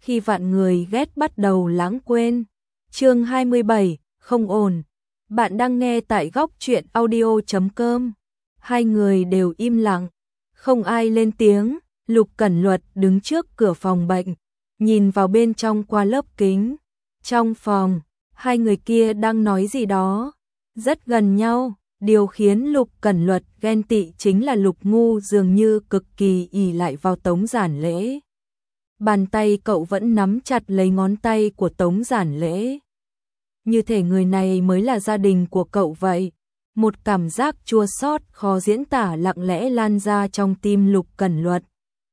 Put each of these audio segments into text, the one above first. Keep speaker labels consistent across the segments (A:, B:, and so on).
A: khi vạn người ghét bắt đầu lãng quên. Chương 27, không ổn. Bạn đang nghe tại góc truyện audio.com. Hai người đều im lặng, không ai lên tiếng. Lục Cẩn Luật đứng trước cửa phòng bệnh, nhìn vào bên trong qua lớp kính. Trong phòng, hai người kia đang nói gì đó, rất gần nhau. Điều khiến Lục Cẩn Luật ghen tị chính là Lục Ngu dường như cực kỳ ỷ lại vào Tống Giản Lễ. Bàn tay cậu vẫn nắm chặt lấy ngón tay của Tống Giản Lễ. Như thể người này mới là gia đình của cậu vậy. Một cảm giác chua xót khó diễn tả lặng lẽ lan ra trong tim Lục Cẩn Luật.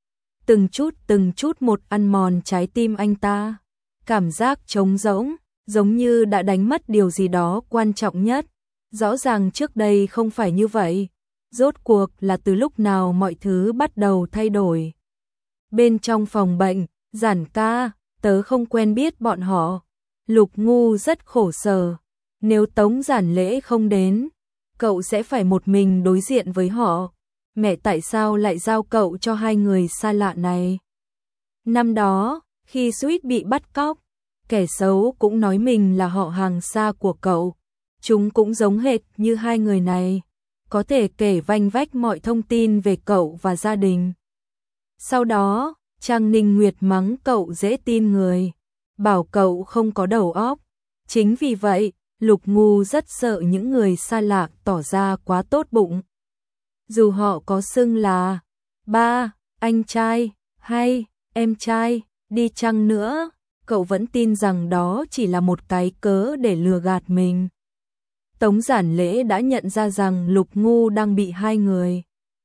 A: Từng chút một ăn mòn trái tim anh ta. Cảm giác trống rỗng, giống như đã đánh mất điều gì đó quan trọng nhất. Rõ ràng trước đây không phải như vậy. Rốt cuộc là từ lúc nào mọi thứ bắt đầu thay đổi. Bên trong phòng bệnh, Giản ca, tớ không quen biết bọn họ. Lục Ngu rất khổ sở. Nếu Tống Giản Lễ không đến, cậu sẽ phải một mình đối diện với họ. Mẹ tại sao lại giao cậu cho hai người xa lạ này? Năm đó, khi Sweet bị bắt cóc, kẻ xấu cũng nói mình là họ hàng xa của cậu. Chúng cũng giống hệt như hai người này, có thể kể vanh vách mọi thông tin về cậu và gia đình. Sau đó, Trang Ninh Nguyệt mắng cậu dễ tin người, bảo cậu không có đầu óc. Chính vì vậy, Lục Ngu rất sợ những người xa lạ tỏ ra quá tốt bụng. Dù họ có xưng là ba, anh trai, hay em trai, đi chăng nữa, cậu vẫn tin rằng đó chỉ là một cái cớ để lừa gạt mình. Tống Giản Lễ đã nhận ra rằng Lục Ngu đang bị hai người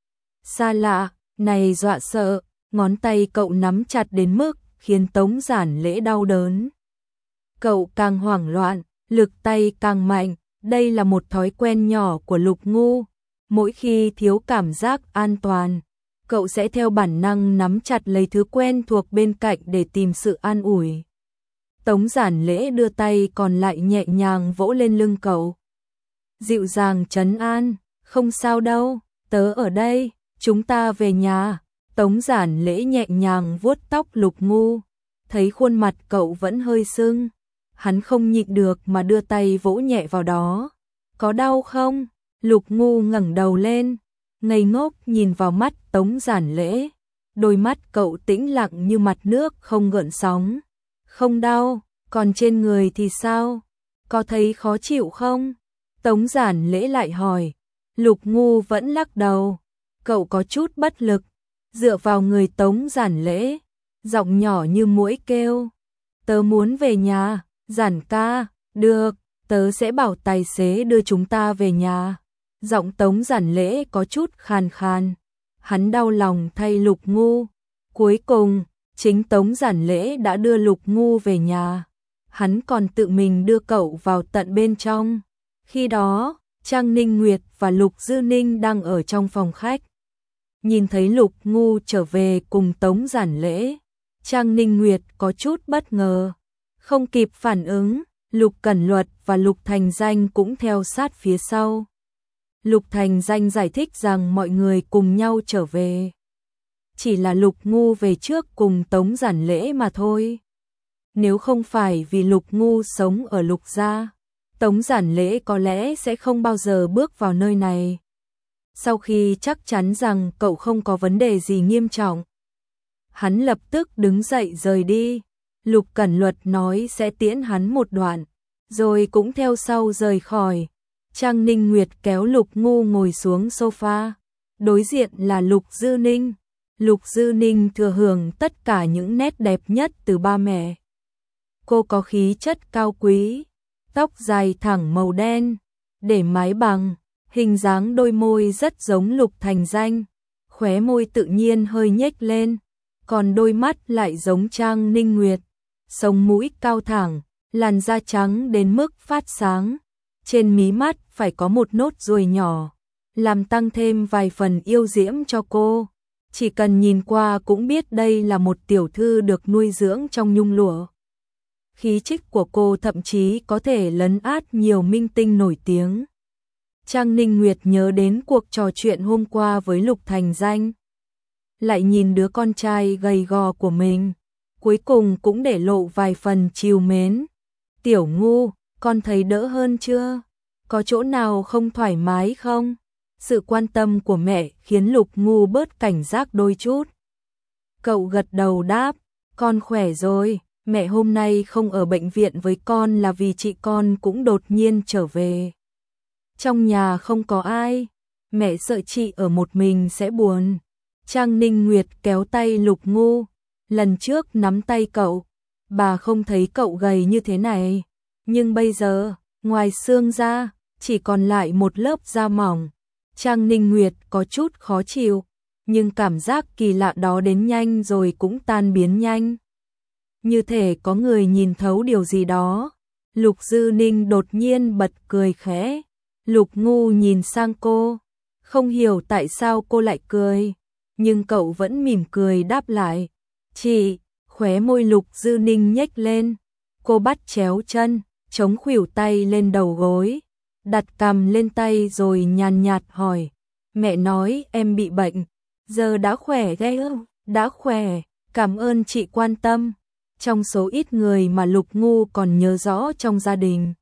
A: xa lạ này dọa sợ, ngón tay cậu nắm chặt đến mức khiến Tống Giản Lễ đau đớn. Cậu càng hoảng loạn, lực tay càng mạnh, đây là một thói quen nhỏ của Lục Ngu. Mỗi khi thiếu cảm giác an toàn, cậu sẽ theo bản năng nắm chặt lấy thứ quen thuộc bên cạnh để tìm sự an ủi. Tống Giản Lễ đưa tay còn lại nhẹ nhàng vỗ lên lưng cậu, dịu dàng trấn an, không sao đâu, tớ ở đây, chúng ta về nhà. Tống Giản Lễ nhẹ nhàng vuốt tóc Lục Ngu, thấy khuôn mặt cậu vẫn hơi sưng, hắn không nhịn được mà đưa tay vỗ nhẹ vào đó. Có đau không? Lục Ngu ngẩng đầu lên, ngây ngốc nhìn vào mắt Tống Giản Lễ. Đôi mắt cậu tĩnh lặng như mặt nước không gợn sóng. Không đau, còn trên người thì sao? Có thấy khó chịu không? Tống Giản Lễ lại hỏi. Lục Ngu vẫn lắc đầu. Cậu có chút bất lực, dựa vào người Tống Giản Lễ, giọng nhỏ như muỗi kêu. Tớ muốn về nhà, Giản ca, được, tớ sẽ bảo tài xế đưa chúng ta về nhà. Giọng Tống Giản Lễ có chút khàn khàn. Hắn đau lòng thay Lục Ngu. Cuối cùng, chính Tống Giản Lễ đã đưa Lục Ngu về nhà. Hắn còn tự mình đưa cậu vào tận bên trong. Khi đó, Trang Ninh Nguyệt và Lục Dư Ninh đang ở trong phòng khách. Nhìn thấy Lục Ngu trở về cùng Tống Giản Lễ, Trang Ninh Nguyệt có chút bất ngờ. Không kịp phản ứng, Lục Cẩn Luật và Lục Thành Danh cũng theo sát phía sau. Lục Thành Danh giải thích rằng mọi người cùng nhau trở về. Chỉ là Lục Ngu về trước cùng Tống Giản Lễ mà thôi. Nếu không phải vì Lục Ngu sống ở Lục gia, Tống Giản Lễ có lẽ sẽ không bao giờ bước vào nơi này. Sau khi chắc chắn rằng cậu không có vấn đề gì nghiêm trọng, hắn lập tức đứng dậy rời đi. Lục Cẩn Luật nói sẽ tiễn hắn một đoạn, rồi cũng theo sau rời khỏi. Trang Ninh Nguyệt kéo Lục Ngu ngồi xuống sofa, đối diện là Lục Dư Ninh. Lục Dư Ninh thừa hưởng tất cả những nét đẹp nhất từ ba mẹ. Cô có khí chất cao quý, tóc dài thẳng màu đen, để mái bằng, hình dáng đôi môi rất giống Lục Thành Danh, khóe môi tự nhiên hơi nhếch lên, còn đôi mắt lại giống Trang Ninh Nguyệt, sống mũi cao thẳng, làn da trắng đến mức phát sáng. Trên mí mắt phải có một nốt ruồi nhỏ, làm tăng thêm vài phần yêu diễm cho cô. Chỉ cần nhìn qua cũng biết đây là một tiểu thư được nuôi dưỡng trong nhung lụa. Khí chất của cô thậm chí có thể lấn át nhiều minh tinh nổi tiếng. Trang Ninh Nguyệt nhớ đến cuộc trò chuyện hôm qua với Lục Thành Danh. Lại nhìn đứa con trai gầy gò của mình. cuối cùng cũng để lộ vài phần trìu mến. Tiểu Ngu, con thấy đỡ hơn chưa? Có chỗ nào không thoải mái không? Sự quan tâm của mẹ khiến Lục Ngu bớt cảnh giác đôi chút. Cậu gật đầu đáp, con khỏe rồi, mẹ hôm nay không ở bệnh viện với con là vì chị con cũng đột nhiên trở về. Trong nhà không có ai, mẹ sợ chị ở một mình sẽ buồn. Trang Ninh Nguyệt kéo tay Lục Ngu, lần trước nắm tay cậu, bà không thấy cậu gầy như thế này, nhưng bây giờ, ngoài xương ra, chỉ còn lại một lớp da mỏng. Trang Ninh Nguyệt có chút khó chịu, nhưng cảm giác kỳ lạ đó đến nhanh rồi cũng tan biến nhanh. Như thể có người nhìn thấu điều gì đó. Lục Dư Ninh đột nhiên bật cười khẽ. Lục Ngu nhìn sang cô, không hiểu tại sao cô lại cười, nhưng cậu vẫn mỉm cười đáp lại. Chị, khóe môi Lục Dư Ninh nhếch lên, cô bắt chéo chân, chống khuỷu tay lên đầu gối, đặt cằm lên tay rồi nhàn nhạt hỏi. Mẹ nói em bị bệnh, giờ đã khỏe ghê không? Đã khỏe, cảm ơn chị quan tâm. Trong số ít người mà Lục Ngu còn nhớ rõ trong gia đình,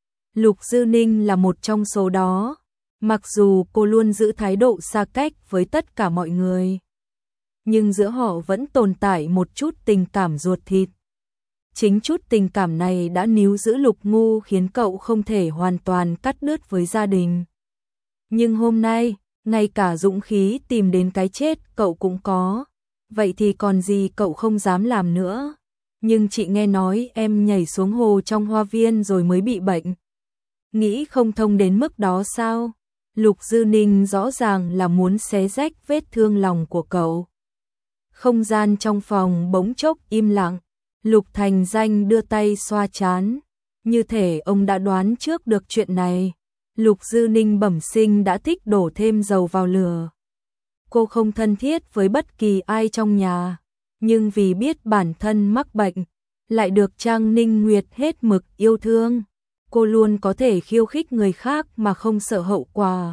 A: Lục Dư Ninh là một trong số đó. Mặc dù cô luôn giữ thái độ xa cách với tất cả mọi người, nhưng giữa họ vẫn tồn tại một chút tình cảm ruột thịt. Chính chút tình cảm này đã níu giữ Lục Ngu khiến cậu không thể hoàn toàn cắt đứt với gia đình. Nhưng hôm nay, ngay cả dũng khí tìm đến cái chết cậu cũng có. Vậy thì còn gì cậu không dám làm nữa. Nhưng chị nghe nói em nhảy xuống hồ trong hoa viên rồi mới bị bệnh. Nghĩ không thông đến mức đó sao? Lục Dư Ninh rõ ràng là muốn xé rách vết thương lòng của cậu. Không gian trong phòng bỗng chốc im lặng. Lục Thành Danh đưa tay xoa trán, như thể ông đã đoán trước được chuyện này. Lục Dư Ninh bẩm sinh đã thích đổ thêm dầu vào lửa. Cô không thân thiết với bất kỳ ai trong nhà, nhưng vì biết bản thân mắc bệnh, lại được Trang Ninh Nguyệt hết mực yêu thương, cô luôn có thể khiêu khích người khác mà không sợ hậu quả.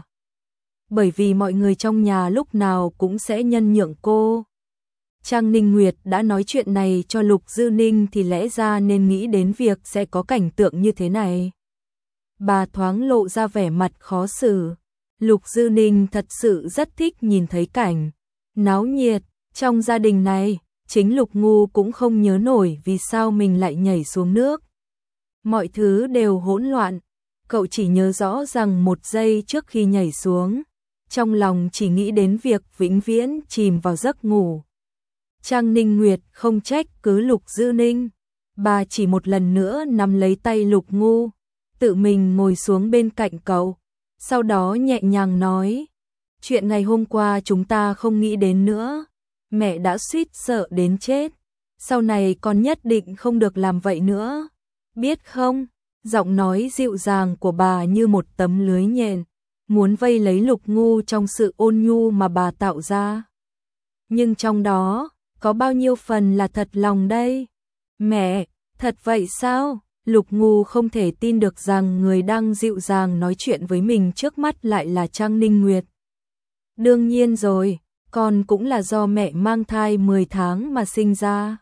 A: Bởi vì mọi người trong nhà lúc nào cũng sẽ nhân nhượng cô. Trang Ninh Nguyệt đã nói chuyện này cho Lục Dư Ninh thì lẽ ra nên nghĩ đến việc sẽ có cảnh tượng như thế này. Bà thoáng lộ ra vẻ mặt khó xử. Lục Dư Ninh thật sự rất thích nhìn thấy cảnh náo nhiệt trong gia đình này. Chính Lục Ngu cũng không nhớ nổi vì sao mình lại nhảy xuống nước. Mọi thứ đều hỗn loạn. Cậu chỉ nhớ rõ rằng một giây trước khi nhảy xuống, trong lòng chỉ nghĩ đến việc vĩnh viễn chìm vào giấc ngủ. Trang Ninh Nguyệt không trách cứ Lục Dư Ninh. Bà chỉ một lần nữa nắm lấy tay Lục Ngu, tự mình ngồi xuống bên cạnh cậu. Sau đó nhẹ nhàng nói, chuyện ngày hôm qua chúng ta không nghĩ đến nữa. Mẹ đã suýt sợ đến chết. Sau này con nhất định không được làm vậy nữa. Biết không? Giọng nói dịu dàng của bà như một tấm lưới nhện, muốn vây lấy Lục Ngu trong sự ôn nhu mà bà tạo ra. Nhưng trong đó, có bao nhiêu phần là thật lòng đây? Mẹ, thật vậy sao? Lục Ngu không thể tin được rằng người đang dịu dàng nói chuyện với mình trước mắt lại là Trang Ninh Nguyệt. Đương nhiên rồi, con cũng là do mẹ mang thai 10 tháng mà sinh ra.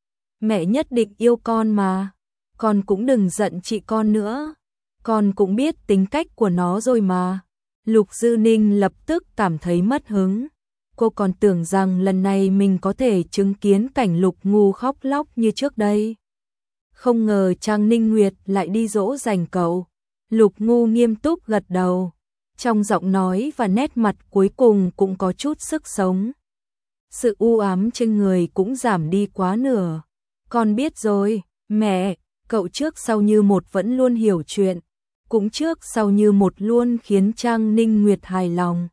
A: Mẹ nhất định yêu con mà. Con cũng đừng giận chị con nữa. Con cũng biết tính cách của nó rồi mà. Lục Dư Ninh lập tức cảm thấy mất hứng. Cô còn tưởng rằng lần này mình có thể chứng kiến cảnh Lục Ngu khóc lóc như trước đây. Không ngờ Trang Ninh Nguyệt lại đi dỗ dành cậu. Lục Ngu nghiêm túc gật đầu. Trong giọng nói và nét mặt cuối cùng cũng có chút sức sống. Sự u ám trên người cũng giảm đi quá nửa. Con biết rồi, mẹ, cậu trước sau như một vẫn luôn hiểu chuyện. Cũng trước sau như một luôn khiến Trang Ninh Nguyệt hài lòng.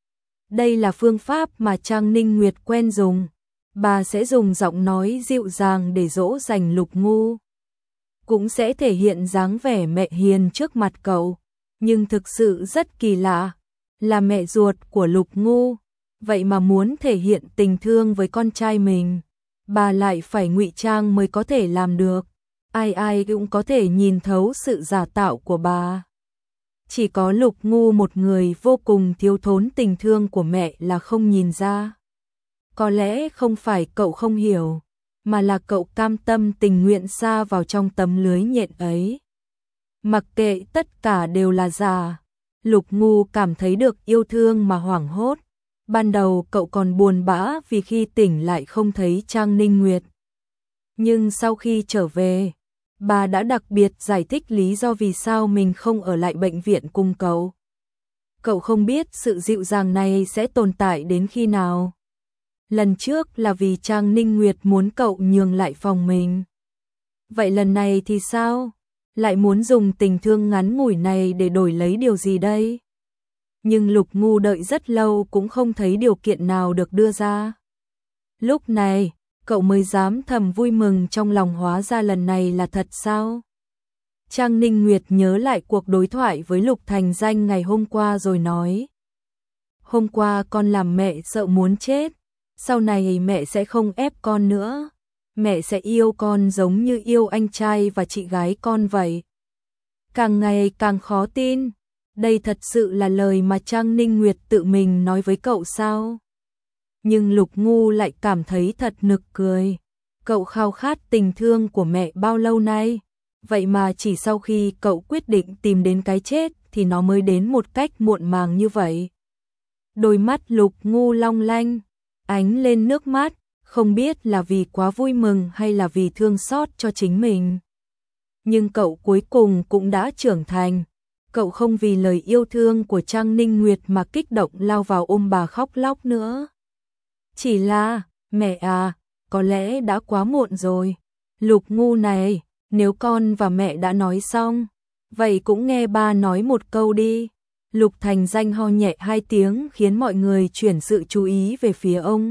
A: Đây là phương pháp mà Trang Ninh Nguyệt quen dùng. Bà sẽ dùng giọng nói dịu dàng để dỗ dành Lục Ngu. Cũng sẽ thể hiện dáng vẻ mẹ hiền trước mặt cậu. Nhưng thực sự rất kỳ lạ, là mẹ ruột của Lục Ngu, vậy mà muốn thể hiện tình thương với con trai mình, bà lại phải ngụy trang mới có thể làm được. Ai ai cũng có thể nhìn thấu sự giả tạo của bà. Chỉ có Lục Ngu một người vô cùng thiếu thốn tình thương của mẹ là không nhìn ra. Có lẽ không phải cậu không hiểu, mà là cậu cam tâm tình nguyện sa vào trong tấm lưới nhện ấy. Mặc kệ tất cả đều là giả, Lục Ngu cảm thấy được yêu thương mà hoảng hốt. Ban đầu cậu còn buồn bã vì khi tỉnh lại không thấy Trang Ninh Nguyệt. Nhưng sau khi trở về, bà đã đặc biệt giải thích lý do vì sao mình không ở lại bệnh viện cùng cậu. Cậu không biết sự dịu dàng này sẽ tồn tại đến khi nào. Lần trước là vì Trang Ninh Nguyệt muốn cậu nhường lại phòng mình. Vậy lần này thì sao? Lại muốn dùng tình thương ngắn ngủi này để đổi lấy điều gì đây? Nhưng Lục Ngu đợi rất lâu cũng không thấy điều kiện nào được đưa ra. Lúc này, cậu mới dám thầm vui mừng trong lòng, hóa ra lần này là thật sao? Trang Ninh Nguyệt nhớ lại cuộc đối thoại với Lục Thành Danh ngày hôm qua rồi nói. Hôm qua con làm mẹ sợ muốn chết, sau này mẹ sẽ không ép con nữa. Mẹ sẽ yêu con giống như yêu anh trai và chị gái con vậy. Càng ngày càng khó tin, đây thật sự là lời mà Trang Ninh Nguyệt tự mình nói với cậu sao? Nhưng Lục Ngu lại cảm thấy thật nực cười. Cậu khao khát tình thương của mẹ bao lâu nay, vậy mà chỉ sau khi cậu quyết định tìm đến cái chết thì nó mới đến một cách muộn màng như vậy. Đôi mắt Lục Ngu long lanh, ánh lên nước mắt, không biết là vì quá vui mừng hay là vì thương xót cho chính mình. Nhưng cậu cuối cùng cũng đã trưởng thành. Cậu không vì lời yêu thương của Trang Ninh Nguyệt mà kích động lao vào ôm bà khóc lóc nữa. Chỉ là, mẹ à, có lẽ đã quá muộn rồi. Lục Ngu này, nếu con và mẹ đã nói xong, vậy cũng nghe ba nói một câu đi. Lục Thành Danh ho nhẹ 2 tiếng khiến mọi người chuyển sự chú ý về phía ông.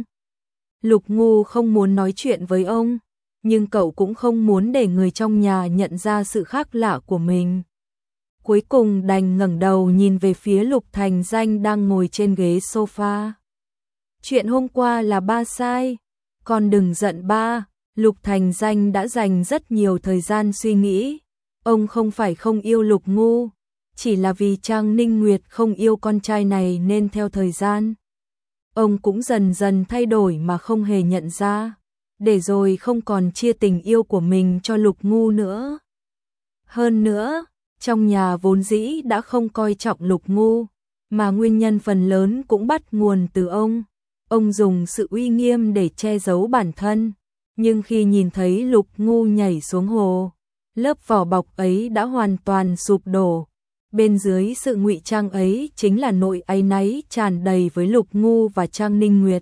A: Lục Ngu không muốn nói chuyện với ông, nhưng cậu cũng không muốn để người trong nhà nhận ra sự khác lạ của mình. Cuối cùng đành ngẩng đầu nhìn về phía Lục Thành Danh đang ngồi trên ghế sofa. Chuyện hôm qua là ba sai, con đừng giận ba. Lục Thành Danh đã dành rất nhiều thời gian suy nghĩ. Ông không phải không yêu Lục Ngu, chỉ là vì Trang Ninh Nguyệt không yêu con trai này nên theo thời gian ông cũng dần dần thay đổi mà không hề nhận ra, để rồi không còn chia tình yêu của mình cho Lục Ngu nữa. Hơn nữa, trong nhà vốn dĩ đã không coi trọng Lục Ngu, mà nguyên nhân phần lớn cũng bắt nguồn từ ông. Ông dùng sự uy nghiêm để che giấu bản thân, nhưng khi nhìn thấy Lục Ngu nhảy xuống hồ, lớp vỏ bọc ấy đã hoàn toàn sụp đổ. Bên dưới sự ngụy trang ấy chính là nỗi áy náy tràn đầy với Lục Ngu và Trang Ninh Nguyệt.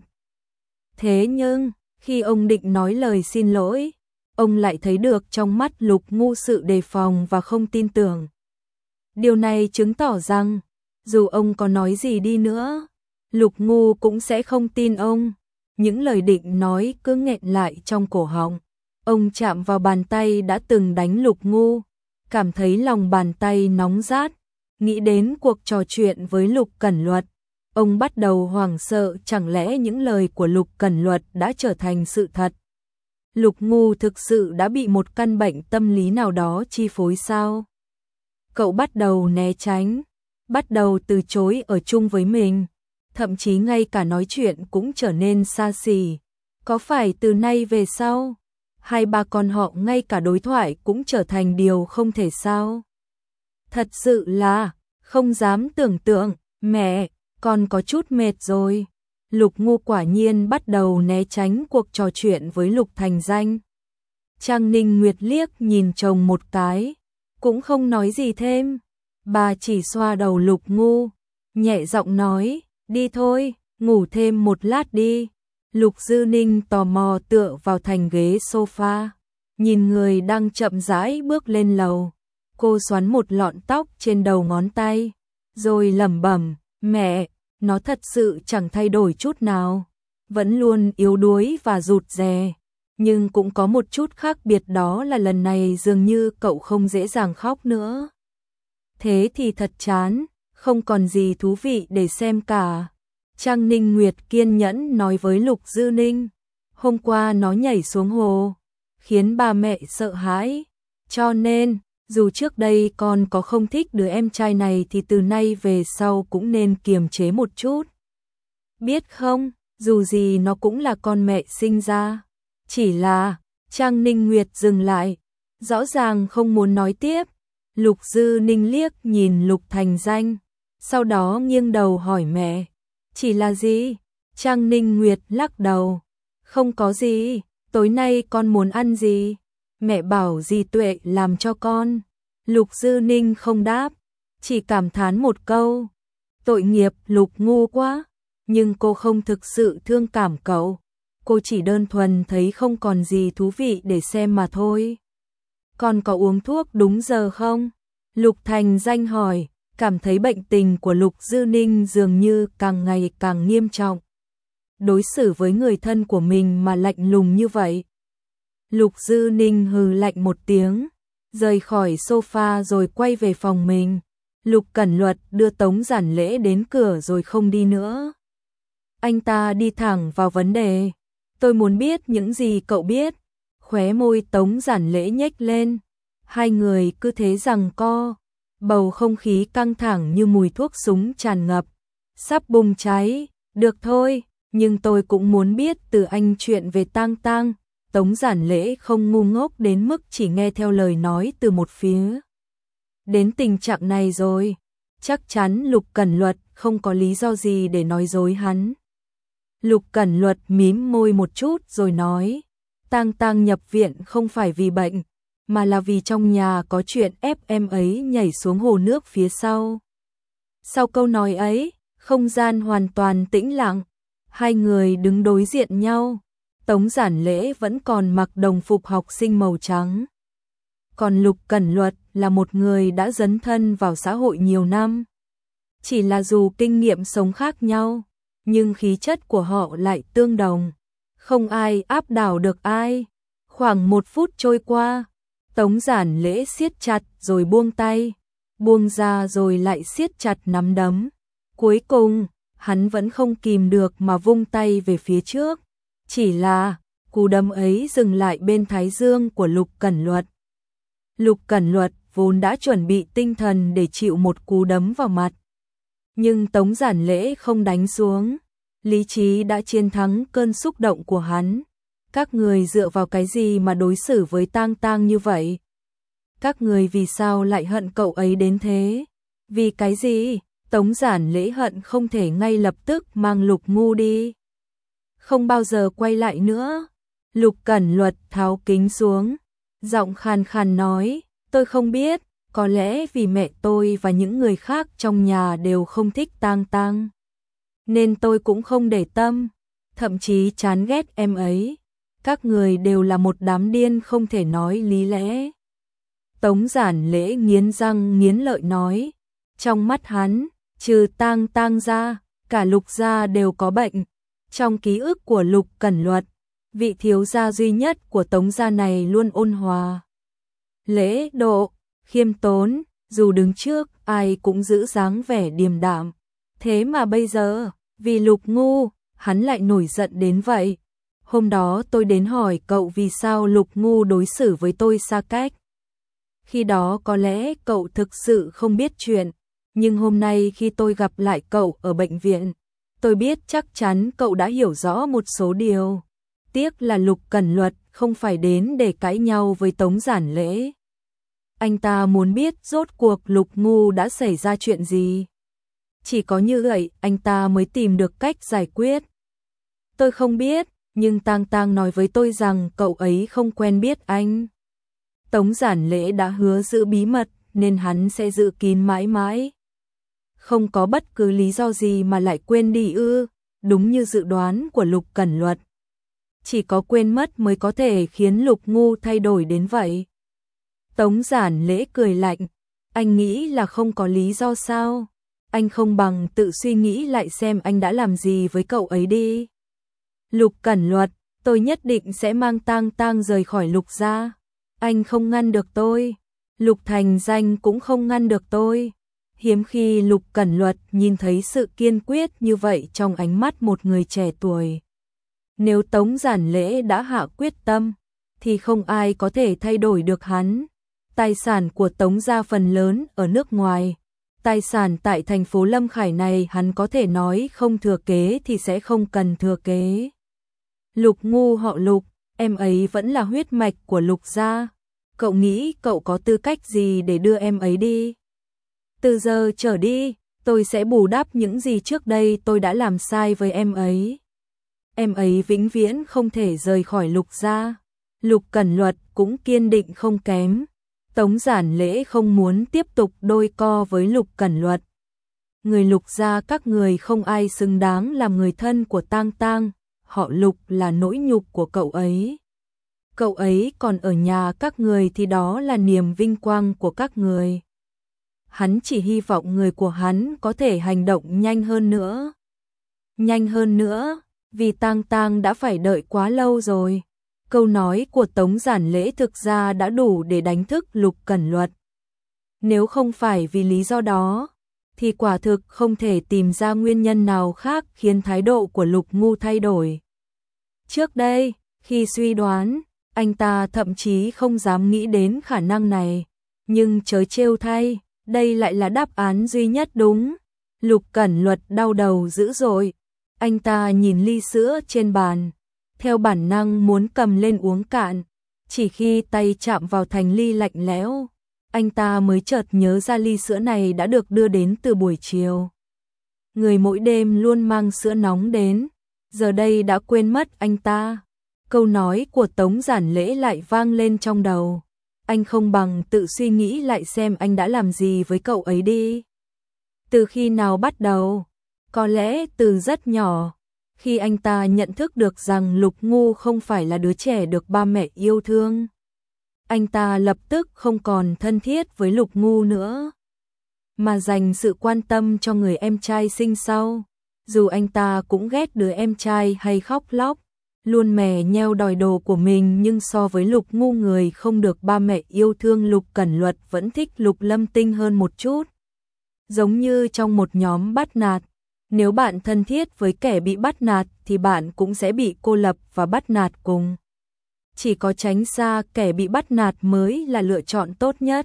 A: Thế nhưng, khi ông định nói lời xin lỗi, ông lại thấy được trong mắt Lục Ngu sự đề phòng và không tin tưởng. Điều này chứng tỏ rằng, dù ông có nói gì đi nữa, Lục Ngu cũng sẽ không tin ông. Những lời định nói cứ nghẹn lại trong cổ họng. Ông chạm vào bàn tay đã từng đánh Lục Ngu, cảm thấy lòng bàn tay nóng rát. Nghĩ đến cuộc trò chuyện với Lục Cẩn Luật, ông bắt đầu hoảng sợ, chẳng lẽ những lời của Lục Cẩn Luật đã trở thành sự thật? Lục Ngu thực sự đã bị một căn bệnh tâm lý nào đó chi phối sao? Cậu bắt đầu né tránh, bắt đầu từ chối ở chung với mình, thậm chí ngay cả nói chuyện cũng trở nên xa xỉ. Có phải từ nay về sau, hai ba con họ ngay cả đối thoại cũng trở thành điều không thể sao? Thật sự là, không dám tưởng tượng, mẹ, con có chút mệt rồi. Lục Ngu quả nhiên bắt đầu né tránh cuộc trò chuyện với Lục Thành Danh. Trang Ninh Nguyệt liếc nhìn chồng một cái, cũng không nói gì thêm. Bà chỉ xoa đầu Lục Ngu, nhẹ giọng nói, đi thôi, ngủ thêm một lát đi. Lục Dư Ninh tò mò tựa vào thành ghế sofa, nhìn người đang chậm rãi bước lên lầu. Cô xoắn một lọn tóc trên đầu ngón tay, rồi lẩm bẩm, mẹ, nó thật sự chẳng thay đổi chút nào, vẫn luôn yếu đuối và rụt rè, nhưng cũng có một chút khác biệt, đó là lần này dường như cậu không dễ dàng khóc nữa. Thế thì thật chán, không còn gì thú vị để xem cả. Trang Ninh Nguyệt kiên nhẫn nói với Lục Dư Ninh, hôm qua nó nhảy xuống hồ, khiến ba mẹ sợ hãi, cho nên dù trước đây con có không thích đứa em trai này thì từ nay về sau cũng nên kiềm chế một chút. Biết không, dù gì nó cũng là con mẹ sinh ra. Chỉ là, Trang Ninh Nguyệt dừng lại, rõ ràng không muốn nói tiếp. Lục Dư Ninh liếc nhìn Lục Thành Danh, sau đó nghiêng đầu hỏi mẹ, chỉ là gì? Trang Ninh Nguyệt lắc đầu, không có gì, tối nay con muốn ăn gì? Mẹ bảo dì Tuệ làm cho con. Lục Dư Ninh không đáp, chỉ cảm thán một câu, tội nghiệp Lục ngu quá, nhưng cô không thực sự thương cảm cậu, cô chỉ đơn thuần thấy không còn gì thú vị để xem mà thôi. Con có uống thuốc đúng giờ không? Lục Thành Danh hỏi, cảm thấy bệnh tình của Lục Dư Ninh dường như càng ngày càng nghiêm trọng. Đối xử với người thân của mình mà lạnh lùng như vậy. Lục Dư Ninh hừ lạnh một tiếng, rời khỏi sofa rồi quay về phòng mình. Lục Cẩn Luật đưa Tống Giản Lễ đến cửa rồi không đi nữa. Anh ta đi thẳng vào vấn đề. Tôi muốn biết những gì cậu biết. Khóe môi Tống Giản Lễ nhếch lên. Hai người cứ thế giằng co. Bầu không khí căng thẳng như mùi thuốc súng tràn ngập. Sắp bùng cháy. Được thôi, nhưng tôi cũng muốn biết từ anh chuyện về Tang Tang. Tống Giản Lễ không ngu ngốc đến mức chỉ nghe theo lời nói từ một phía. Đến tình trạng này rồi, chắc chắn Lục Cẩn Luật không có lý do gì để nói dối hắn. Lục Cẩn Luật mím môi một chút rồi nói, Tang Tang nhập viện không phải vì bệnh, mà là vì trong nhà có chuyện ép em ấy nhảy xuống hồ nước phía sau. Sau câu nói ấy, không gian hoàn toàn tĩnh lặng, hai người đứng đối diện nhau. Tống Giản Lễ vẫn còn mặc đồng phục học sinh màu trắng. Còn Lục Cẩn Luật là một người đã dấn thân vào xã hội nhiều năm. Chỉ là dù kinh nghiệm sống khác nhau, nhưng khí chất của họ lại tương đồng. Không ai áp đảo được ai. Khoảng 1 phút trôi qua, Tống Giản Lễ siết chặt rồi buông tay, buông ra rồi lại siết chặt nắm đấm. Cuối cùng, hắn vẫn không kìm được mà vung tay về phía trước. Chỉ là, cú đấm ấy dừng lại bên thái dương của Lục Cẩn Luật. Lục Cẩn Luật vốn đã chuẩn bị tinh thần để chịu một cú đấm vào mặt. Nhưng Tống Giản Lễ không đánh xuống. Lý trí đã chiến thắng cơn xúc động của hắn. Các người dựa vào cái gì mà đối xử với Tang Tang như vậy? Các người vì sao lại hận cậu ấy đến thế? Vì cái gì? Tống Giản Lễ hận không thể ngay lập tức mang Lục ngu đi. Không bao giờ quay lại nữa. Lục Cẩn Luật tháo kính xuống, giọng khàn khàn nói, tôi không biết, có lẽ vì mẹ tôi và những người khác trong nhà đều không thích Tang Tang, nên tôi cũng không để tâm, thậm chí chán ghét em ấy. Các người đều là một đám điên không thể nói lý lẽ. Tống Giản Lễ nghiến răng nghiến lợi nói, trong mắt hắn, trừ Tang Tang ra, cả Lục gia đều có bệnh. Trong ký ức của Lục Cẩn Luật, vị thiếu gia duy nhất của Tống gia này luôn ôn hòa, lễ độ, khiêm tốn, dù đứng trước ai cũng giữ dáng vẻ điềm đạm. Thế mà bây giờ, vì Lục ngu, hắn lại nổi giận đến vậy. Hôm đó tôi đến hỏi cậu vì sao Lục ngu đối xử với tôi xa cách. Khi đó có lẽ cậu thực sự không biết chuyện, nhưng hôm nay khi tôi gặp lại cậu ở bệnh viện, tôi biết chắc chắn cậu đã hiểu rõ một số điều. Tiếc là Lục Cẩn Luật không phải đến để cãi nhau với Tống Giản Lễ. Anh ta muốn biết rốt cuộc Lục ngu đã xảy ra chuyện gì. Chỉ có như vậy anh ta mới tìm được cách giải quyết. Tôi không biết, nhưng Tang Tang nói với tôi rằng cậu ấy không quen biết anh. Tống Giản Lễ đã hứa giữ bí mật nên hắn sẽ giữ kín mãi mãi. Không có bất cứ lý do gì mà lại quên đi ư? Đúng như dự đoán của Lục Cẩn Luật. Chỉ có quên mất mới có thể khiến Lục ngu thay đổi đến vậy. Tống Giản Lễ cười lạnh, anh nghĩ là không có lý do sao? Anh không bằng tự suy nghĩ lại xem anh đã làm gì với cậu ấy đi. Lục Cẩn Luật, tôi nhất định sẽ mang Tang Tang rời khỏi Lục gia. Anh không ngăn được tôi. Lục Thành Danh cũng không ngăn được tôi. Hiếm khi Lục Cẩn Luật nhìn thấy sự kiên quyết như vậy trong ánh mắt một người trẻ tuổi. Nếu Tống Giản Lễ đã hạ quyết tâm, thì không ai có thể thay đổi được hắn. Tài sản của Tống gia phần lớn ở nước ngoài. Tài sản tại thành phố Lâm Khải này hắn có thể nói không thừa kế thì sẽ không cần thừa kế. Lục ngu họ Lục, em ấy vẫn là huyết mạch của Lục gia. Cậu nghĩ cậu có tư cách gì để đưa em ấy đi? Từ giờ trở đi, tôi sẽ bù đắp những gì trước đây tôi đã làm sai với em ấy. Em ấy vĩnh viễn không thể rời khỏi Lục gia. Lục Cẩn Luật cũng kiên định không kém. Tống Giản Lễ không muốn tiếp tục đôi co với Lục Cẩn Luật. Người Lục gia các người không ai xứng đáng làm người thân của Tang Tang, họ Lục là nỗi nhục của cậu ấy. Cậu ấy còn ở nhà các người thì đó là niềm vinh quang của các người. Hắn chỉ hy vọng người của hắn có thể hành động nhanh hơn nữa. Nhanh hơn nữa, vì Tang Tang đã phải đợi quá lâu rồi. Câu nói của Tống Giản Lễ thực ra đã đủ để đánh thức Lục Cẩn Luật. Nếu không phải vì lý do đó, thì quả thực không thể tìm ra nguyên nhân nào khác khiến thái độ của Lục Ngu thay đổi. Trước đây, khi suy đoán, anh ta thậm chí không dám nghĩ đến khả năng này. Nhưng trớ trêu thay, đây lại là đáp án duy nhất đúng. Lục Cẩn Luật đau đầu dữ dội. Anh ta nhìn ly sữa trên bàn, theo bản năng muốn cầm lên uống cạn. Chỉ khi tay chạm vào thành ly lạnh lẽo, anh ta mới chợt nhớ ra ly sữa này đã được đưa đến từ buổi chiều. Người mỗi đêm luôn mang sữa nóng đến, giờ đây đã quên mất anh ta. Câu nói của Tống Giản Lễ lại vang lên trong đầu. Anh không bằng tự suy nghĩ lại xem anh đã làm gì với cậu ấy đi. Từ khi nào bắt đầu? Có lẽ từ rất nhỏ. Khi anh ta nhận thức được rằng Lục Ngu không phải là đứa trẻ được ba mẹ yêu thương. Anh ta lập tức không còn thân thiết với Lục Ngu nữa, mà dành sự quan tâm cho người em trai sinh sau. Dù anh ta cũng ghét đứa em trai hay khóc lóc, luôn mè nheo đòi đồ của mình, nhưng so với Lục Ngu người không được ba mẹ yêu thương, Lục Cẩn Luật vẫn thích Lục Lâm Tinh hơn một chút. Giống như trong một nhóm bắt nạt, nếu bạn thân thiết với kẻ bị bắt nạt thì bạn cũng sẽ bị cô lập và bắt nạt cùng. Chỉ có tránh xa kẻ bị bắt nạt mới là lựa chọn tốt nhất.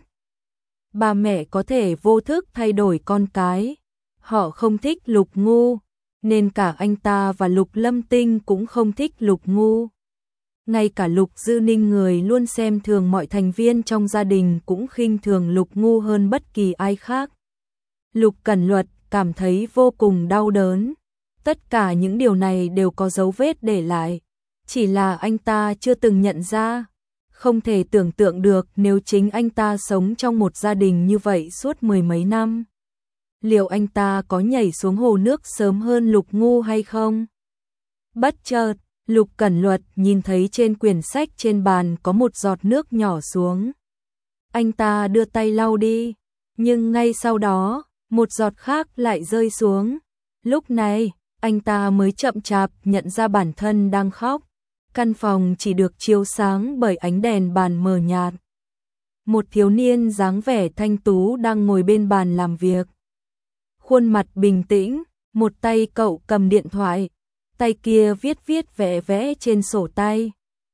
A: Ba mẹ có thể vô thức thay đổi con cái. Họ không thích Lục Ngu, nên cả anh ta và Lục Lâm Tinh cũng không thích Lục Ngu. Ngay cả Lục Dư Ninh, người luôn xem thường mọi thành viên trong gia đình, cũng khinh thường Lục Ngu hơn bất kỳ ai khác. Lục Cẩn Luật cảm thấy vô cùng đau đớn. Tất cả những điều này đều có dấu vết để lại, chỉ là anh ta chưa từng nhận ra. Không thể tưởng tượng được nếu chính anh ta sống trong một gia đình như vậy suốt mười mấy năm, liệu anh ta có nhảy xuống hồ nước sớm hơn Lục Ngu hay không? Bất chợt, Lục Cẩn Luật nhìn thấy trên quyển sách trên bàn có một giọt nước nhỏ xuống. Anh ta đưa tay lau đi, nhưng ngay sau đó, một giọt khác lại rơi xuống. Lúc này, anh ta mới chậm chạp nhận ra bản thân đang khóc. Căn phòng chỉ được chiếu sáng bởi ánh đèn bàn mờ nhạt. Một thiếu niên dáng vẻ thanh tú đang ngồi bên bàn làm việc. Khuôn mặt bình tĩnh, một tay cậu cầm điện thoại, tay kia viết vẽ vẽ trên sổ tay.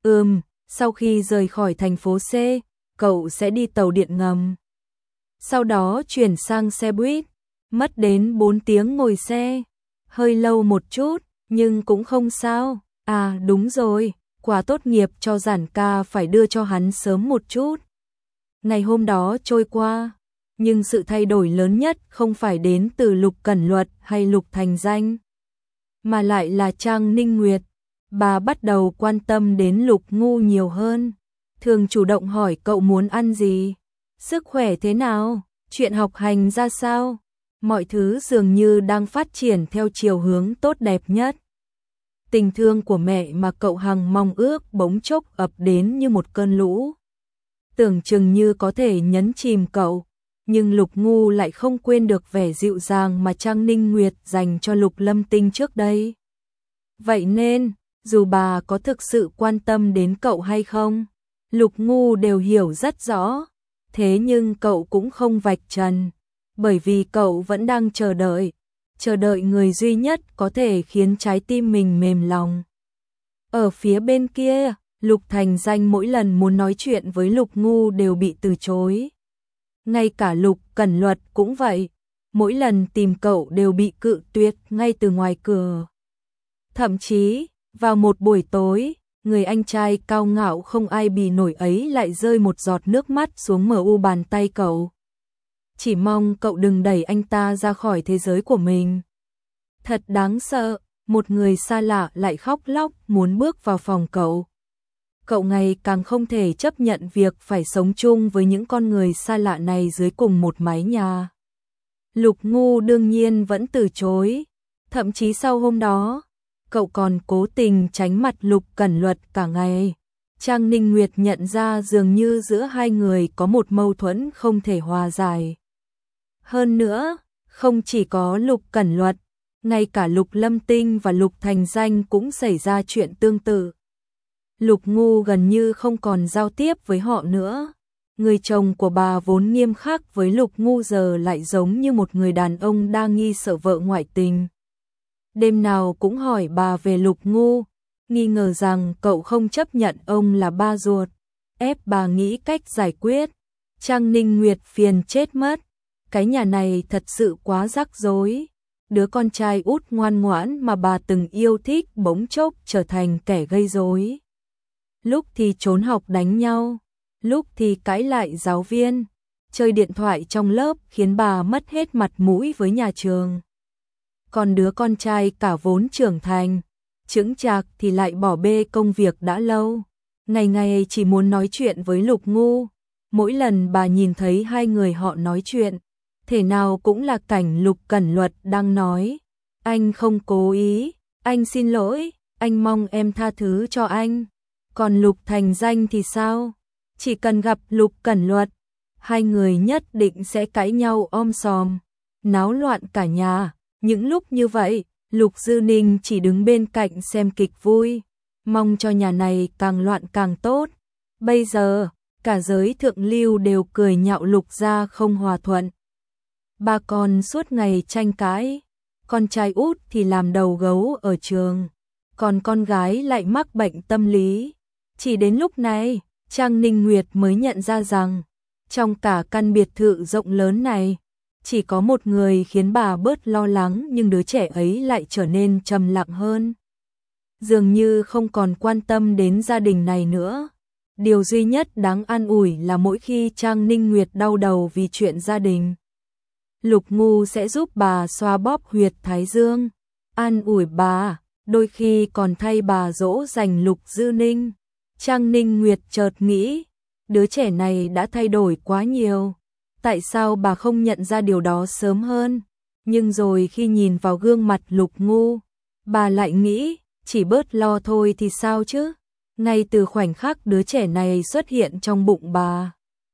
A: Sau khi rời khỏi thành phố C, cậu sẽ đi tàu điện ngầm. Sau đó chuyển sang xe buýt, mất đến 4 tiếng ngồi xe. Hơi lâu một chút, nhưng cũng không sao. À đúng rồi, quà tốt nghiệp cho Giản ca phải đưa cho hắn sớm một chút. Ngày hôm đó trôi qua, nhưng sự thay đổi lớn nhất không phải đến từ Lục Cẩn Luật hay Lục Thành Danh, mà lại là Trang Ninh Nguyệt. Bà bắt đầu quan tâm đến Lục Ngu nhiều hơn, thường chủ động hỏi cậu muốn ăn gì, sức khỏe thế nào, chuyện học hành ra sao. Mọi thứ dường như đang phát triển theo chiều hướng tốt đẹp nhất. Tình thương của mẹ mà cậu hằng mong ước bỗng chốc ập đến như một cơn lũ, tưởng chừng như có thể nhấn chìm cậu. Nhưng Lục Ngu lại không quên được vẻ dịu dàng mà Trang Ninh Nguyệt dành cho Lục Lâm Tinh trước đây. Vậy nên, dù bà có thực sự quan tâm đến cậu hay không, Lục Ngu đều hiểu rất rõ. Thế nhưng cậu cũng không vạch trần, bởi vì cậu vẫn đang chờ đợi người duy nhất có thể khiến trái tim mình mềm lòng. Ở phía bên kia, Lục Thành Danh mỗi lần muốn nói chuyện với Lục Ngu đều bị từ chối. Ngay cả Lục Cẩn Luật cũng vậy, mỗi lần tìm cậu đều bị cự tuyệt ngay từ ngoài cửa. Thậm chí, vào một buổi tối, Người anh trai cao ngạo không ai bì nổi ấy lại rơi một giọt nước mắt xuống mu bàn tay cậu. Chỉ mong cậu đừng đẩy anh ta ra khỏi thế giới của mình. Thật đáng sợ, một người xa lạ lại khóc lóc muốn bước vào phòng cậu. Cậu ngày càng không thể chấp nhận việc phải sống chung với những con người xa lạ này dưới cùng một mái nhà. Lục Ngu đương nhiên vẫn từ chối, thậm chí sau hôm đó, cậu còn cố tình tránh mặt Lục Cẩn Luật cả ngày. Trang Ninh Nguyệt nhận ra dường như giữa hai người có một mâu thuẫn không thể hòa giải. Hơn nữa, không chỉ có Lục Cẩn Luật, ngay cả Lục Lâm Tinh và Lục Thành Danh cũng xảy ra chuyện tương tự. Lục Ngu gần như không còn giao tiếp với họ nữa. Người chồng của bà vốn nghiêm khắc với Lục Ngu giờ lại giống như một người đàn ông đang nghi sợ vợ ngoại tình. Đêm nào cũng hỏi bà về Lục Ngu, nghi ngờ rằng cậu không chấp nhận ông là ba ruột, ép bà nghĩ cách giải quyết. Trang Ninh Nguyệt phiền chết mất, cái nhà này thật sự quá rắc rối. Đứa con trai út ngoan ngoãn mà bà từng yêu thích bỗng chốc trở thành kẻ gây rối. Lúc thì trốn học đánh nhau, lúc thì cãi lại giáo viên, chơi điện thoại trong lớp khiến bà mất hết mặt mũi với nhà trường. Còn đứa con trai cả vốn trưởng thành, chững chạc thì lại bỏ bê công việc đã lâu, ngày ngày chỉ muốn nói chuyện với Lục Ngu. Mỗi lần bà nhìn thấy hai người họ nói chuyện, thể nào cũng là cảnh Lục Cẩn Luật đang nói: anh không cố ý, anh xin lỗi, anh mong em tha thứ cho anh. Còn Lục Thành Danh thì sao? Chỉ cần gặp Lục Cẩn Luật, hai người nhất định sẽ cãi nhau om sòm, náo loạn cả nhà. Những lúc như vậy, Lục Dư Ninh chỉ đứng bên cạnh xem kịch vui, mong cho nhà này càng loạn càng tốt. Bây giờ, cả giới thượng lưu đều cười nhạo Lục gia không hòa thuận. Ba con suốt ngày tranh cãi, con trai út thì làm đầu gấu ở trường, còn con gái lại mắc bệnh tâm lý. Chỉ đến lúc này, Trang Ninh Nguyệt mới nhận ra rằng, trong cả căn biệt thự rộng lớn này, chỉ có một người khiến bà bớt lo lắng, nhưng đứa trẻ ấy lại trở nên trầm lặng hơn. Dường như không còn quan tâm đến gia đình này nữa. Điều duy nhất đáng an ủi là mỗi khi Trang Ninh Nguyệt đau đầu vì chuyện gia đình, Lục Ngu sẽ giúp bà xoa bóp huyệt thái dương, an ủi bà, đôi khi còn thay bà dỗ dành Lục Dư Ninh. Trang Ninh Nguyệt chợt nghĩ, đứa trẻ này đã thay đổi quá nhiều, tại sao bà không nhận ra điều đó sớm hơn? Nhưng rồi khi nhìn vào gương mặt Lục Ngu, bà lại nghĩ, chỉ bớt lo thôi thì sao chứ? Ngay từ khoảnh khắc đứa trẻ này xuất hiện trong bụng bà,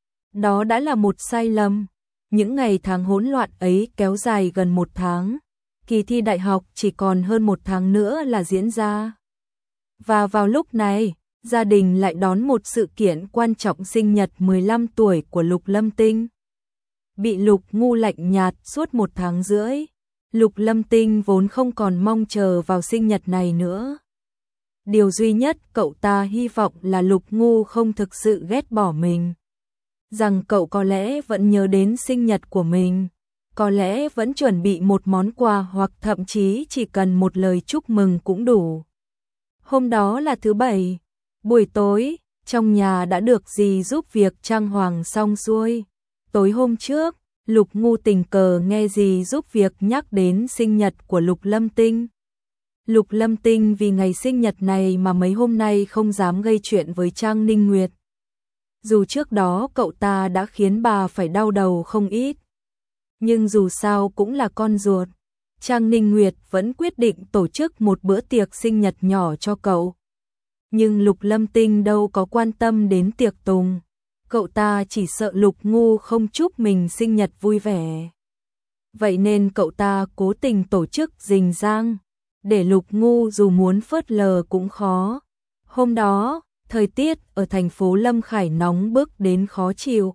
A: đó đã là một sai lầm. Những ngày tháng hỗn loạn ấy kéo dài gần 1 tháng, kỳ thi đại học chỉ còn hơn 1 tháng nữa là diễn ra. Và vào lúc này, gia đình lại đón một sự kiện quan trọng, sinh nhật 15 tuổi của Lục Lâm Tinh. Bị Lục Ngu lạnh nhạt suốt 1 tháng rưỡi, Lục Lâm Tinh vốn không còn mong chờ vào sinh nhật này nữa. Điều duy nhất cậu ta hy vọng là Lục Ngu không thực sự ghét bỏ mình, rằng cậu có lẽ vẫn nhớ đến sinh nhật của mình, có lẽ vẫn chuẩn bị một món quà hoặc thậm chí chỉ cần một lời chúc mừng cũng đủ. Hôm đó là thứ Bảy, buổi tối, trong nhà đã được dì giúp việc trang hoàng xong xuôi. Tối hôm trước, Lục Ngu tình cờ nghe dì giúp việc nhắc đến sinh nhật của Lục Lâm Tinh. Lục Lâm Tinh vì ngày sinh nhật này mà mấy hôm nay không dám gây chuyện với Trang Ninh Nguyệt. Dù trước đó cậu ta đã khiến bà phải đau đầu không ít, nhưng dù sao cũng là con ruột, Trang Ninh Nguyệt vẫn quyết định tổ chức một bữa tiệc sinh nhật nhỏ cho cậu. Nhưng Lục Lâm Tinh đâu có quan tâm đến tiệc tùng, cậu ta chỉ sợ Lục Ngu không chúc mình sinh nhật vui vẻ. Vậy nên cậu ta cố tình tổ chức rình rang, để Lục Ngu dù muốn phớt lờ cũng khó. Hôm đó, thời tiết ở thành phố Lâm Khải nóng bức đến khó chịu.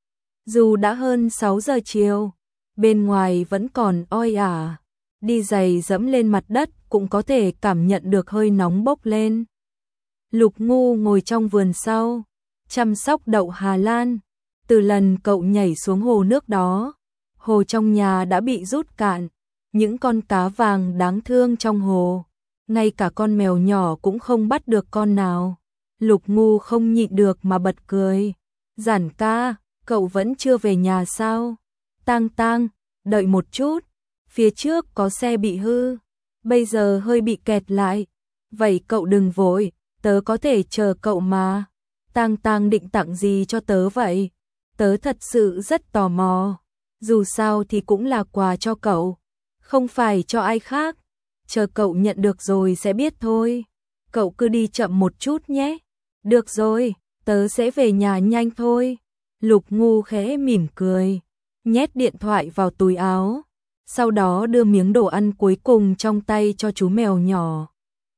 A: Dù đã hơn 6 giờ chiều, bên ngoài vẫn còn oi ả, đi giày dẫm lên mặt đất cũng có thể cảm nhận được hơi nóng bốc lên. Lục Ngu ngồi trong vườn sau, chăm sóc đậu Hà Lan. Từ lần cậu nhảy xuống hồ nước đó, hồ trong nhà đã bị rút cạn, những con cá vàng đáng thương trong hồ ngay cả con mèo nhỏ cũng không bắt được con nào. Lục Ngu không nhịn được mà bật cười. Giản ca, cậu vẫn chưa về nhà sao? Tang Tang, đợi một chút, phía trước có xe bị hư, bây giờ hơi bị kẹt lại. Vậy cậu đừng vội, tớ có thể chờ cậu mà. Tang Tang định tặng gì cho tớ vậy? Tớ thật sự rất tò mò. Dù sao thì cũng là quà cho cậu, không phải cho ai khác. Chờ cậu nhận được rồi sẽ biết thôi. Cậu cứ đi chậm một chút nhé. Được rồi, tớ sẽ về nhà nhanh thôi. Lục Ngu khẽ mỉm cười, nhét điện thoại vào túi áo, sau đó đưa miếng đồ ăn cuối cùng trong tay cho chú mèo nhỏ.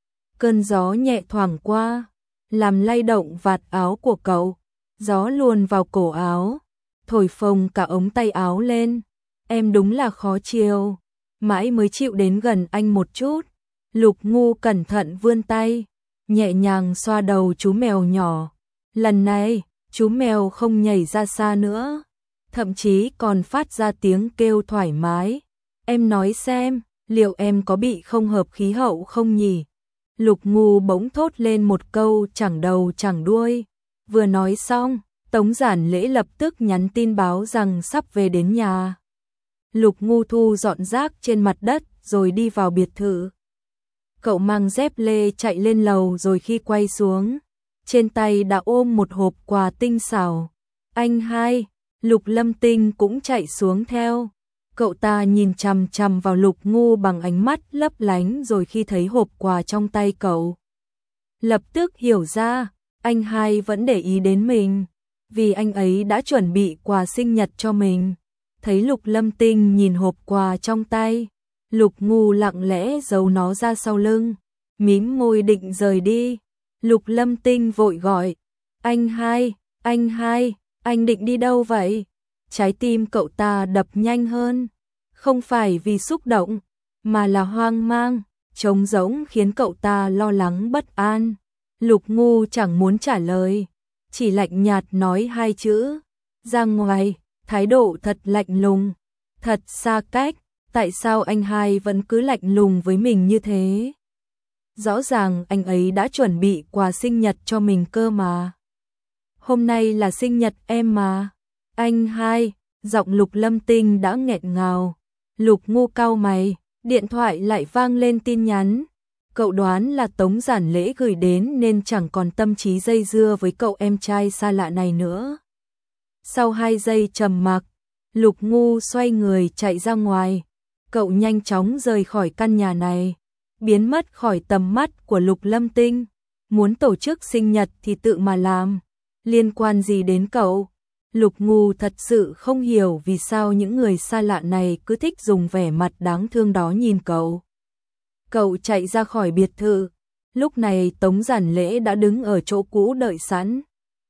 A: Cơn gió nhẹ thoảng qua, làm lay động vạt áo của cậu. Gió luồn vào cổ áo, thổi phồng cả ống tay áo lên. Em đúng là khó chiều, mãi mới chịu đến gần anh một chút. Lục Ngu cẩn thận vươn tay, nhẹ nhàng xoa đầu chú mèo nhỏ. Lần này, chú mèo không nhảy ra xa nữa, thậm chí còn phát ra tiếng kêu thoải mái. Em nói xem, liệu em có bị không hợp khí hậu không nhỉ? Lục Ngu bỗng thốt lên một câu chẳng đầu chẳng đuôi. Vừa nói xong, Tống Giản Lễ lập tức nhắn tin báo rằng sắp về đến nhà. Lục Ngu thu dọn rác trên mặt đất rồi đi vào biệt thự. Cậu mang dép lê chạy lên lầu rồi khi quay xuống, trên tay đã ôm một hộp quà tinh xảo. Anh hai, Lục Lâm Tinh cũng chạy xuống theo. Cậu ta nhìn chằm chằm vào Lục Ngu bằng ánh mắt lấp lánh rồi khi thấy hộp quà trong tay cậu, lập tức hiểu ra, anh hai vẫn để ý đến mình, vì anh ấy đã chuẩn bị quà sinh nhật cho mình. Thấy Lục Lâm Tinh nhìn hộp quà trong tay, Lục Ngu lặng lẽ giấu nó ra sau lưng, mím môi định rời đi. Lục Lâm Tinh vội gọi, anh hai, anh định đi đâu vậy? Trái tim cậu ta đập nhanh hơn, không phải vì xúc động, mà là hoang mang, trống rỗng khiến cậu ta lo lắng bất an. Lục Ngu chẳng muốn trả lời, chỉ lạnh nhạt nói hai chữ, ra ngoài, thái độ thật lạnh lùng, thật xa cách. Tại sao anh hai vẫn cứ lạnh lùng với mình như thế? Rõ ràng anh ấy đã chuẩn bị quà sinh nhật cho mình cơ mà. Hôm nay là sinh nhật em mà. Anh hai, giọng Lục Lâm Tinh đã nghẹn ngào. Lục Ngu cau mày, điện thoại lại vang lên tin nhắn. Cậu đoán là Tống Giản Lễ gửi đến nên chẳng còn tâm trí dây dưa với cậu em trai xa lạ này nữa. Sau 2 giây trầm mặc, Lục Ngu xoay người chạy ra ngoài. Cậu nhanh chóng rời khỏi căn nhà này, biến mất khỏi tầm mắt của Lục Lâm Tinh. Muốn tổ chức sinh nhật thì tự mà làm, liên quan gì đến cậu? Lục Ngu thật sự không hiểu vì sao những người xa lạ này cứ thích dùng vẻ mặt đáng thương đó nhìn cậu. Cậu chạy ra khỏi biệt thự, lúc này Tống Giản Lễ đã đứng ở chỗ cũ đợi sẵn.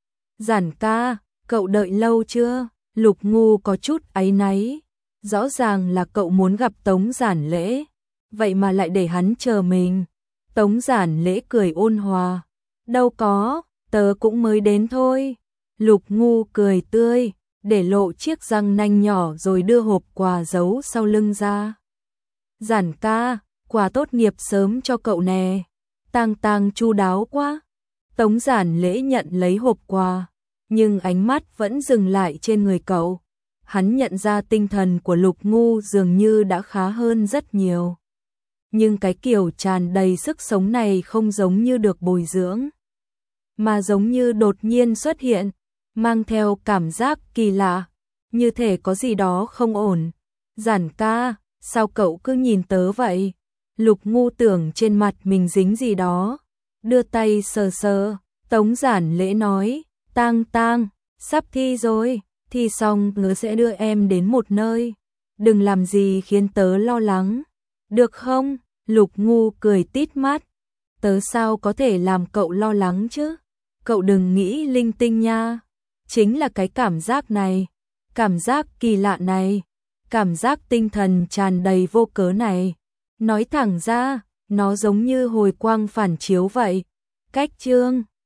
A: Giản ca, cậu đợi lâu chưa? Lục Ngu có chút áy náy. Rõ ràng là cậu muốn gặp Tống Giản Lễ, vậy mà lại để hắn chờ mình. Tống Giản Lễ cười ôn hòa, đâu có, tớ cũng mới đến thôi. Lục Ngu cười tươi, để lộ chiếc răng nanh nhỏ rồi đưa hộp quà giấu sau lưng ra. Giản ca, quà tốt nghiệp sớm cho cậu nè. Tang Tang chu đáo quá. Tống Giản Lễ nhận lấy hộp quà, nhưng ánh mắt vẫn dừng lại trên người cậu. Hắn nhận ra tinh thần của Lục Ngu dường như đã khá hơn rất nhiều. Nhưng cái kiểu tràn đầy sức sống này không giống như được bồi dưỡng, mà giống như đột nhiên xuất hiện, mang theo cảm giác kỳ lạ, như thể có gì đó không ổn. Giản ca, sao cậu cứ nhìn tớ vậy? Lục Ngu tưởng trên mặt mình dính gì đó, đưa tay sờ sờ. Tống Giản Lễ nói, Tang Tang, sắp thi rồi, thi xong tớ sẽ đưa em đến một nơi. Đừng làm gì khiến tớ lo lắng, được không? Lục Ngu cười tít mắt, tớ sao có thể làm cậu lo lắng chứ? Cậu đừng nghĩ linh tinh nha. Chính là cái cảm giác này, cảm giác kỳ lạ này, cảm giác tinh thần tràn đầy vô cớ này. Nói thẳng ra, nó giống như hồi quang phản chiếu vậy. Cách chương